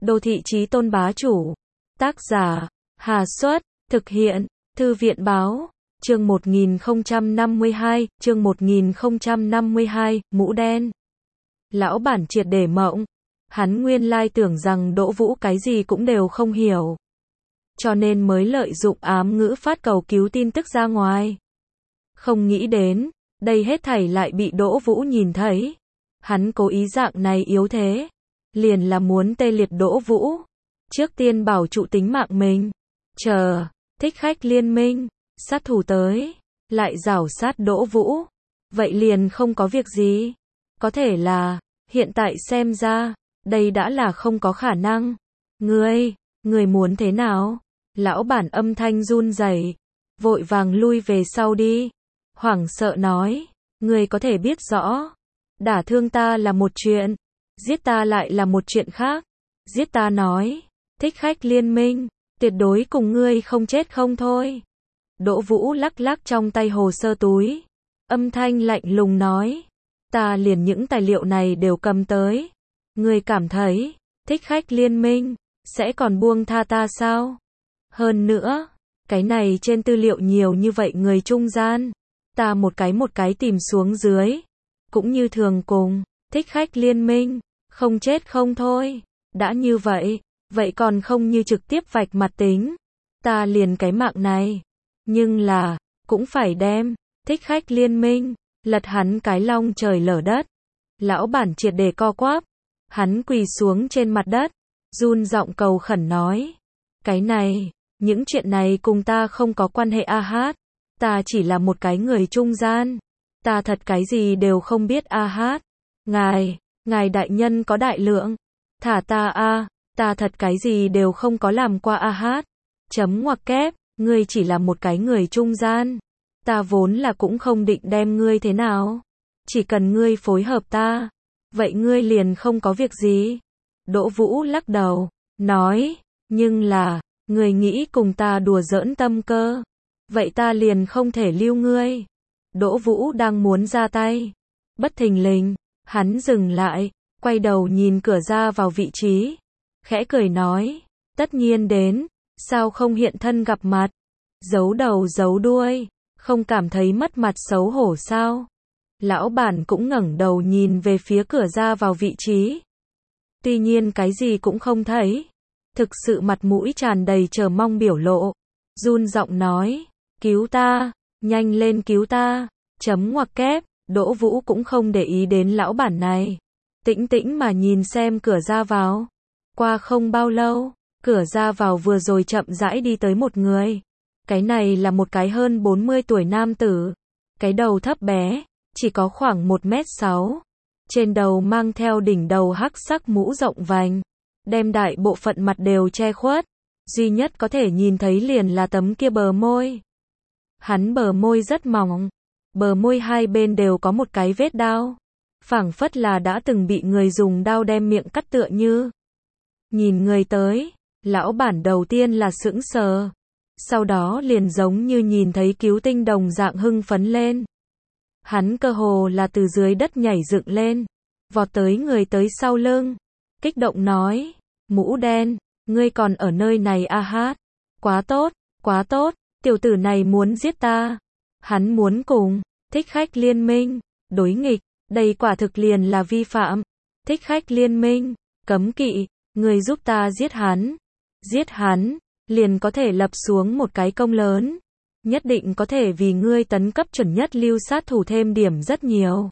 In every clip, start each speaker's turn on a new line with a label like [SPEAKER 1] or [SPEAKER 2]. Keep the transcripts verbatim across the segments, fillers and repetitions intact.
[SPEAKER 1] Đô thị chí tôn bá chủ. Tác giả, Hà Xuất, thực hiện, Thư viện báo, chương một nghìn không trăm năm mươi hai, chương một nghìn không trăm năm mươi hai, mũ đen. Lão bản triệt để mộng. Hắn nguyên lai tưởng rằng Đỗ Vũ cái gì cũng đều không hiểu. Cho nên mới lợi dụng ám ngữ phát cầu cứu tin tức ra ngoài. Không nghĩ đến, đây hết thảy lại bị Đỗ Vũ nhìn thấy. Hắn cố ý dạng này yếu thế. Liền là muốn tê liệt Đỗ Vũ. Trước tiên bảo trụ tính mạng mình. Chờ, thích khách liên minh, sát thủ tới, lại rảo sát Đỗ Vũ. Vậy liền không có việc gì. Có thể là, hiện tại xem ra, đây đã là không có khả năng. Ngươi, ngươi muốn thế nào? Lão bản âm thanh run rẩy, vội vàng lui về sau đi. Hoảng sợ nói, ngươi có thể biết rõ, đả thương ta là một chuyện, giết ta lại là một chuyện khác. Giết ta nói, thích khách liên minh, tuyệt đối cùng ngươi không chết không thôi. Đỗ Vũ lắc lắc trong tay hồ sơ túi, âm thanh lạnh lùng nói, ta liền những tài liệu này đều cầm tới. Ngươi cảm thấy, thích khách liên minh, sẽ còn buông tha ta sao? Hơn nữa, cái này trên tư liệu nhiều như vậy người trung gian, ta một cái một cái tìm xuống dưới. Cũng như thường cùng, thích khách liên minh, không chết không thôi. Đã như vậy, vậy còn không như trực tiếp vạch mặt tính. Ta liền cái mạng này. Nhưng là, cũng phải đem, thích khách liên minh, lật hắn cái long trời lở đất. Lão bản triệt để co quắp. Hắn quỳ xuống trên mặt đất, run giọng cầu khẩn nói. Cái này, những chuyện này cùng ta không có quan hệ a hát. Ta chỉ là một cái người trung gian. Ta thật cái gì đều không biết a hát. Ngài, ngài đại nhân có đại lượng. Thả ta a, ta thật cái gì đều không có làm qua a hát. Chấm ngoặc kép, ngươi chỉ là một cái người trung gian. Ta vốn là cũng không định đem ngươi thế nào. Chỉ cần ngươi phối hợp ta, vậy ngươi liền không có việc gì. Đỗ Vũ lắc đầu, nói, nhưng là, ngươi nghĩ cùng ta đùa giỡn tâm cơ. Vậy ta liền không thể lưu ngươi. Đỗ Vũ đang muốn ra tay. Bất thình lình, hắn dừng lại, quay đầu nhìn cửa ra vào vị trí. Khẽ cười nói, tất nhiên đến, sao không hiện thân gặp mặt. Giấu đầu giấu đuôi, không cảm thấy mất mặt xấu hổ sao. Lão bản cũng ngẩng đầu nhìn về phía cửa ra vào vị trí. Tuy nhiên cái gì cũng không thấy. Thực sự mặt mũi tràn đầy chờ mong biểu lộ. Run giọng nói, cứu ta, nhanh lên cứu ta. Chấm ngoặc kép, Đỗ Vũ cũng không để ý đến lão bản này. Tĩnh tĩnh mà nhìn xem cửa ra vào. Qua không bao lâu, cửa ra vào vừa rồi chậm rãi đi tới một người. Cái này là một cái hơn bốn mươi tuổi nam tử. Cái đầu thấp bé, chỉ có khoảng một mét sáu. Trên đầu mang theo đỉnh đầu hắc sắc mũ rộng vành. Đem đại bộ phận mặt đều che khuất. Duy nhất có thể nhìn thấy liền là tấm kia bờ môi. Hắn bờ môi rất mỏng. Bờ môi hai bên đều có một cái vết đao. Phảng phất là đã từng bị người dùng đao đem miệng cắt tựa như. Nhìn người tới, lão bản đầu tiên là sững sờ. Sau đó liền giống như nhìn thấy cứu tinh đồng dạng hưng phấn lên. Hắn cơ hồ là từ dưới đất nhảy dựng lên. Vọt tới người tới sau lưng. Kích động nói, mũ đen, ngươi còn ở nơi này a hát. Quá tốt, quá tốt, tiểu tử này muốn giết ta. Hắn muốn cùng, thích khách liên minh, đối nghịch, đây quả thực liền là vi phạm. Thích khách liên minh, cấm kỵ, ngươi giúp ta giết hắn. Giết hắn, liền có thể lập xuống một cái công lớn. Nhất định có thể vì ngươi tấn cấp chuẩn nhất lưu sát thủ thêm điểm rất nhiều.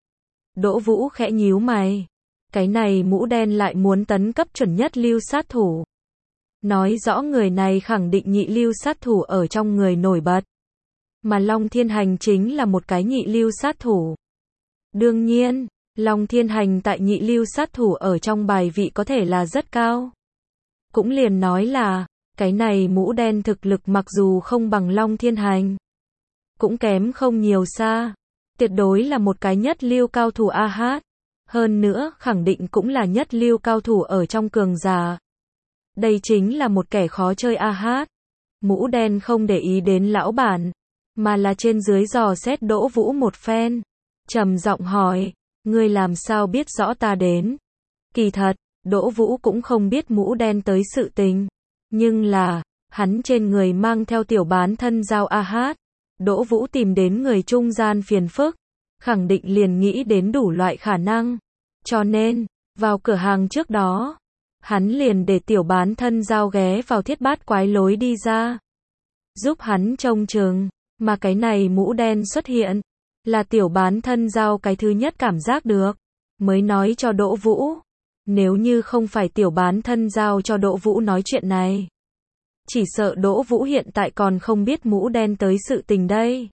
[SPEAKER 1] Đỗ Vũ khẽ nhíu mày. Cái này mũ đen lại muốn tấn cấp chuẩn nhất lưu sát thủ. Nói rõ người này khẳng định nhị lưu sát thủ ở trong người nổi bật. Mà Long Thiên Hành chính là một cái nhị lưu sát thủ. Đương nhiên, Long Thiên Hành tại nhị lưu sát thủ ở trong bài vị có thể là rất cao. Cũng liền nói là, cái này mũ đen thực lực mặc dù không bằng Long Thiên Hành, cũng kém không nhiều xa. Tuyệt đối là một cái nhất lưu cao thủ a hát. Hơn nữa, khẳng định cũng là nhất lưu cao thủ ở trong cường giả. Đây chính là một kẻ khó chơi a hát. Mũ đen không để ý đến lão bản, mà là trên dưới dò xét Đỗ Vũ một phen. Trầm giọng hỏi, ngươi làm sao biết rõ ta đến? Kỳ thật, Đỗ Vũ cũng không biết mũ đen tới sự tình. Nhưng là, hắn trên người mang theo tiểu bán thân dao a hát. Đỗ Vũ tìm đến người trung gian phiền phức. Khẳng định liền nghĩ đến đủ loại khả năng. Cho nên, vào cửa hàng trước đó, hắn liền để tiểu bán thân dao ghé vào thiết bát quái lối đi ra. Giúp hắn trông chừng, mà cái này mũ đen xuất hiện, là tiểu bán thân dao cái thứ nhất cảm giác được, mới nói cho Đỗ Vũ. Nếu như không phải tiểu bán thân dao cho Đỗ Vũ nói chuyện này, chỉ sợ Đỗ Vũ hiện tại còn không biết mũ đen tới sự tình đây.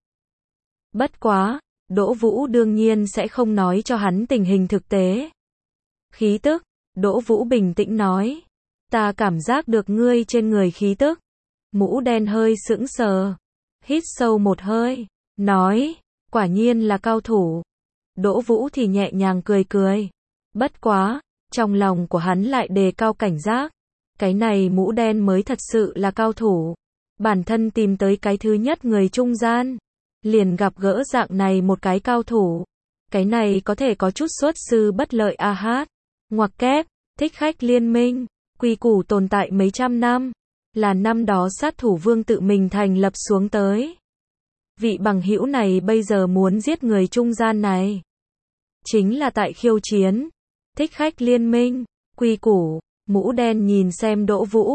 [SPEAKER 1] Bất quá, Đỗ Vũ đương nhiên sẽ không nói cho hắn tình hình thực tế. Khí tức, Đỗ Vũ bình tĩnh nói. Ta cảm giác được ngươi trên người khí tức. Mũ đen hơi sững sờ. Hít sâu một hơi. Nói, quả nhiên là cao thủ. Đỗ Vũ thì nhẹ nhàng cười cười. Bất quá, trong lòng của hắn lại đề cao cảnh giác. Cái này mũ đen mới thật sự là cao thủ. Bản thân tìm tới cái thứ nhất người trung gian. Liền gặp gỡ dạng này một cái cao thủ. Cái này có thể có chút xuất sư bất lợi a hát. Ngoặc kép, thích khách liên minh, quy củ tồn tại mấy trăm năm. Là năm đó sát thủ vương tự mình thành lập xuống tới. Vị bằng hữu này bây giờ muốn giết người trung gian này. Chính là tại khiêu chiến. Thích khách liên minh, quy củ, mũ đen nhìn xem Đỗ Vũ.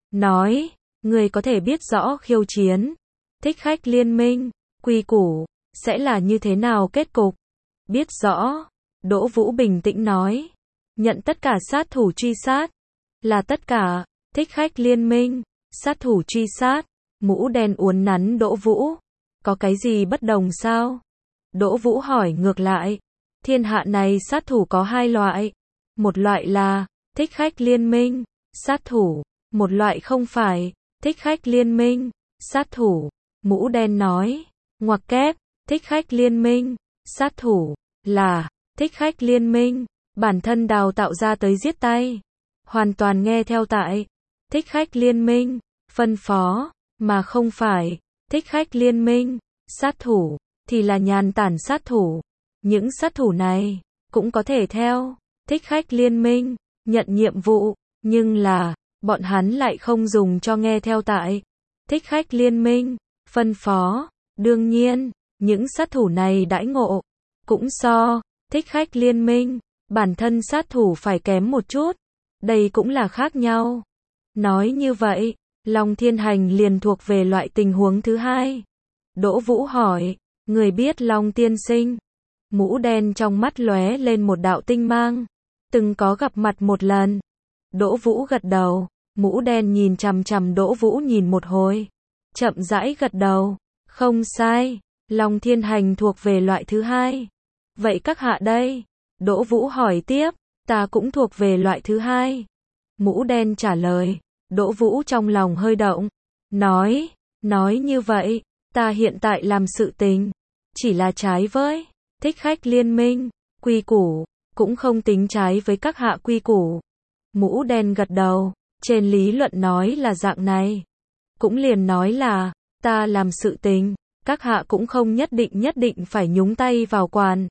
[SPEAKER 1] Nói, người có thể biết rõ khiêu chiến. Thích khách liên minh, quy củ, sẽ là như thế nào kết cục? Biết rõ. Đỗ Vũ bình tĩnh nói. Nhận tất cả sát thủ truy sát. Là tất cả. Thích khách liên minh. Sát thủ truy sát. Mũ đen uốn nắn Đỗ Vũ. Có cái gì bất đồng sao? Đỗ Vũ hỏi ngược lại. Thiên hạ này sát thủ có hai loại. Một loại là thích khách liên minh. Sát thủ. Một loại không phải. Thích khách liên minh. Sát thủ. Mũ đen nói. Ngoặc kép. Thích khách liên minh. Sát thủ. Là thích khách liên minh. Bản thân đào tạo ra tới giết tay. Hoàn toàn nghe theo tại thích khách liên minh. Phân phó. Mà không phải thích khách liên minh. Sát thủ. Thì là nhàn tản sát thủ. Những sát thủ này cũng có thể theo thích khách liên minh. Nhận nhiệm vụ. Nhưng là bọn hắn lại không dùng cho nghe theo tại thích khách liên minh. Phân phó. Đương nhiên, những sát thủ này đãi ngộ cũng so thích khách liên minh. Bản thân sát thủ phải kém một chút. Đây cũng là khác nhau. Nói như vậy, Long Thiên Hành liền thuộc về loại tình huống thứ hai. Đỗ Vũ hỏi, người biết Long tiên sinh? Mũ đen trong mắt lóe lên một đạo tinh mang. Từng có gặp mặt một lần. Đỗ Vũ gật đầu. Mũ đen nhìn chằm chằm Đỗ Vũ nhìn một hồi. Chậm rãi gật đầu. Không sai. Long Thiên Hành thuộc về loại thứ hai. Vậy các hạ đây? Đỗ Vũ hỏi tiếp. Ta cũng thuộc về loại thứ hai. Mũ đen trả lời. Đỗ Vũ trong lòng hơi động. Nói. Nói như vậy. Ta hiện tại làm sự tình. Chỉ là trái với thích khách liên minh. Quy củ. Cũng không tính trái với các hạ quy củ. Mũ đen gật đầu. Trên lý luận nói là dạng này. Cũng liền nói là. Ta làm sự tình. Các hạ cũng không nhất định nhất định phải nhúng tay vào quản.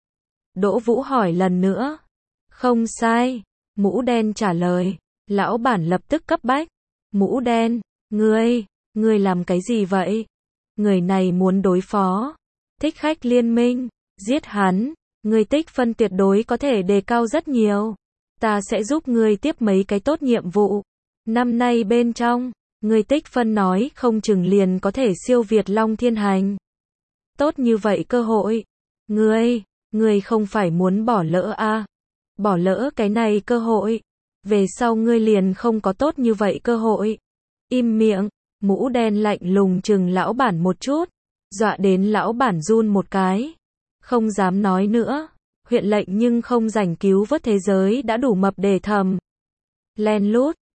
[SPEAKER 1] Đỗ Vũ hỏi lần nữa. Không sai. Mũ đen trả lời. Lão bản lập tức cấp bách. Mũ đen. Ngươi. Ngươi làm cái gì vậy? Người này muốn đối phó thích khách liên minh. Giết hắn. Ngươi tích phân tuyệt đối có thể đề cao rất nhiều. Ta sẽ giúp ngươi tiếp mấy cái tốt nhiệm vụ. Năm nay bên trong. Ngươi tích phân nói không chừng liền có thể siêu việt Long Thiên Hành. Tốt như vậy cơ hội. Ngươi. Ngươi không phải muốn bỏ lỡ à? Bỏ lỡ cái này cơ hội. Về sau ngươi liền không có tốt như vậy cơ hội. Im miệng. Mũ đen lạnh lùng chừng lão bản một chút. Dọa đến lão bản run một cái. Không dám nói nữa. Huyện lệnh nhưng không rảnh cứu vớt thế giới đã đủ mập để thầm. Len lút.